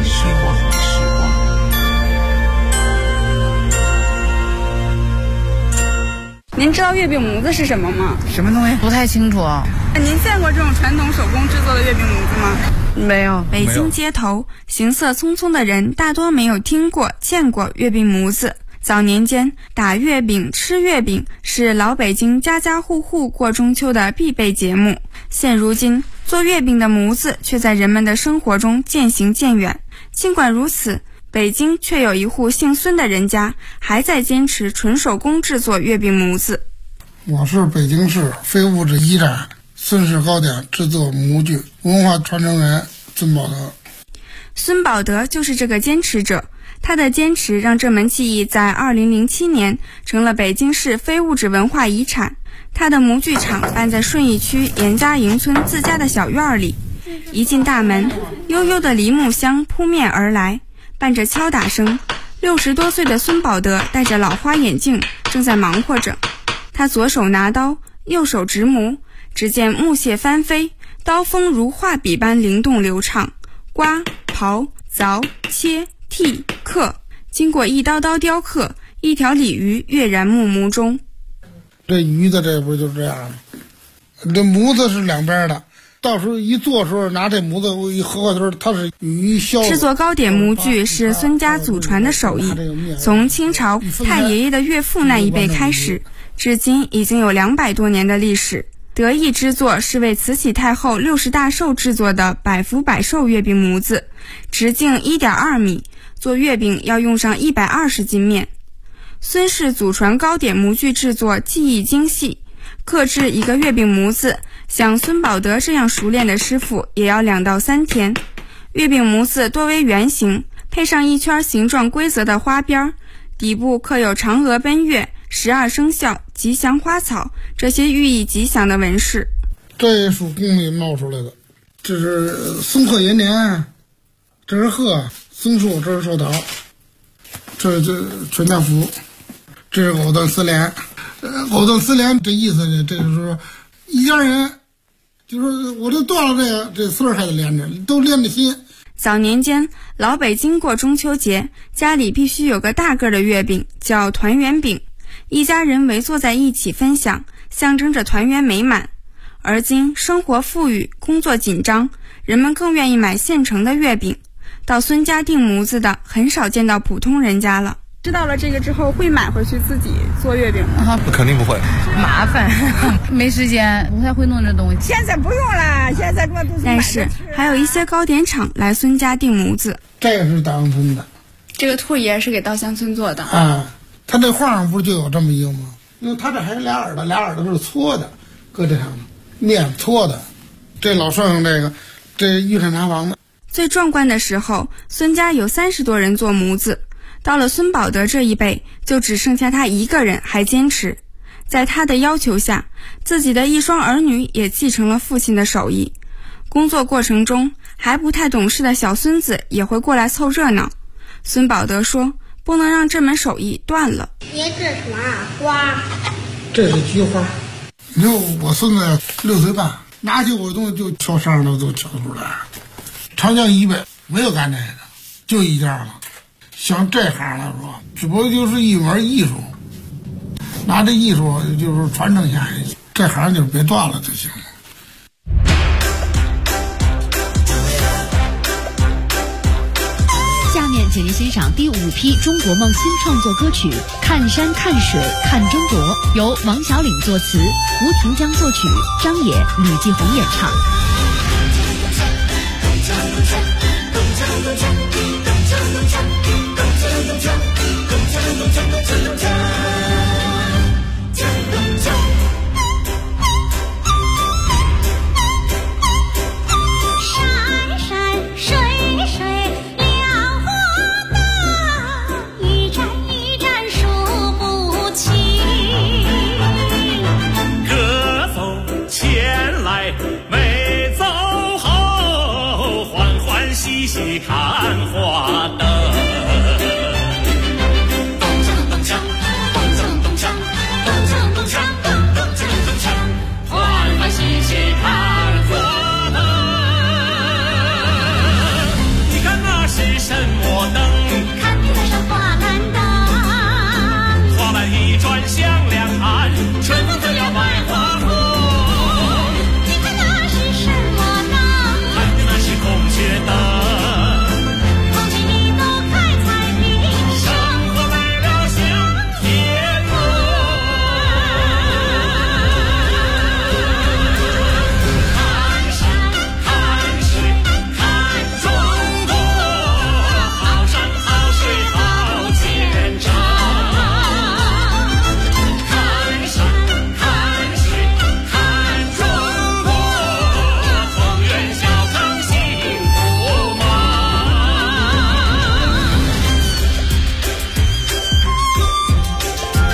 您知道月饼模子是什么吗？ 什么东西？不太清楚。 您见过这种传统手工制作的月饼模子吗？ 没有。 北京街头行色匆匆的人大多没有听过见过月饼模子。早年间，打月饼吃月饼是老北京家家户户过中秋的必备节目。现如今，做月饼的模子却在人们的生活中渐行渐远。尽管如此，北京却有一户姓孙的人家还在坚持纯手工制作月饼模子。 我是北京市非物质遗产孙氏糕点制作模具文化传承人孙宝德。 孙宝德就是这个坚持者，他的坚持让这门技艺在2007年成了北京市非物质文化遗产。他的模具厂办在顺义区严家营村自家的小院里，一进大门，悠悠的梨木香扑面而来，伴着敲打声，60多岁的孙宝德戴着老花眼镜，正在忙活着。他左手拿刀，右手执模，只见木屑翻飞，刀锋如画笔般灵动流畅，刮、刨、凿、切、剔、刻，经过一刀刀雕刻，一条鲤鱼跃然木模中。 这鱼的这不就是这样的？这模子是两边的， 到时候一做的时候拿这模子一合过头，它是有一效果。 制作糕点模具是孙家祖传的手艺，从清朝太爷爷的岳父那一辈开始，至今已经有200多年的历史。得意之作是为慈禧太后60大寿制作的百福百寿月饼模子，直径1.2米，做月饼要用上120斤面。孙氏祖传糕点模具制作技艺精细，刻制一个月饼模子，像孙宝德这样熟练的师傅也要2到3天。月饼模子多为圆形，配上一圈形状规则的花边，底部刻有嫦娥奔月、12生肖、吉祥花草这些寓意吉祥的纹饰。 这也属宫里冒出来的，这是松鹤延年，这是鹤，松树，这是寿桃，这全家福，这是藕断丝连。藕断丝连这意思呢，这就是说一家人，就是我这断了这丝儿还得连着，都连着心。 早年间，老北京过中秋节，家里必须有个大个的月饼，叫团圆饼，一家人围坐在一起分享，象征着团圆美满。而今生活富裕，工作紧张，人们更愿意买现成的月饼，到孙家订模子的很少见到普通人家了。知道了这个之后，会买回去自己做月饼吗？ 肯定不会， 麻烦，没时间，不太会弄这东西。现在不用了，现在我都是买。 但是还有一些糕点厂来孙家订模子。 这个是稻香村的， 这个兔爷是给稻香村做的啊。他这画上不是就有这么一个吗？因为他这还有俩耳朵都是搓的，搁这上面面搓的。这老剩下这御膳茶房的。 最壮观的时候，孙家有30多人做模子。到了孙宝德这一辈，就只剩下他一个人还坚持。在他的要求下，自己的一双儿女也继承了父亲的手艺。工作过程中，还不太懂事的小孙子也会过来凑热闹。孙宝德说，不能让这门手艺断了。 这是什么花？ 这是菊花。你说我孙子6岁半，拿起我的东西就敲上头都敲出来。长江以北没有干这个，就一家了。像这行来说，只不过就是一门艺术，拿这艺术就是传承下去，这行就别断了就行了。 下面请您欣赏第5批中国梦新创作歌曲《看山看水看中国》，由王小岭作词，吴庭江作曲，张也、吕继红演唱。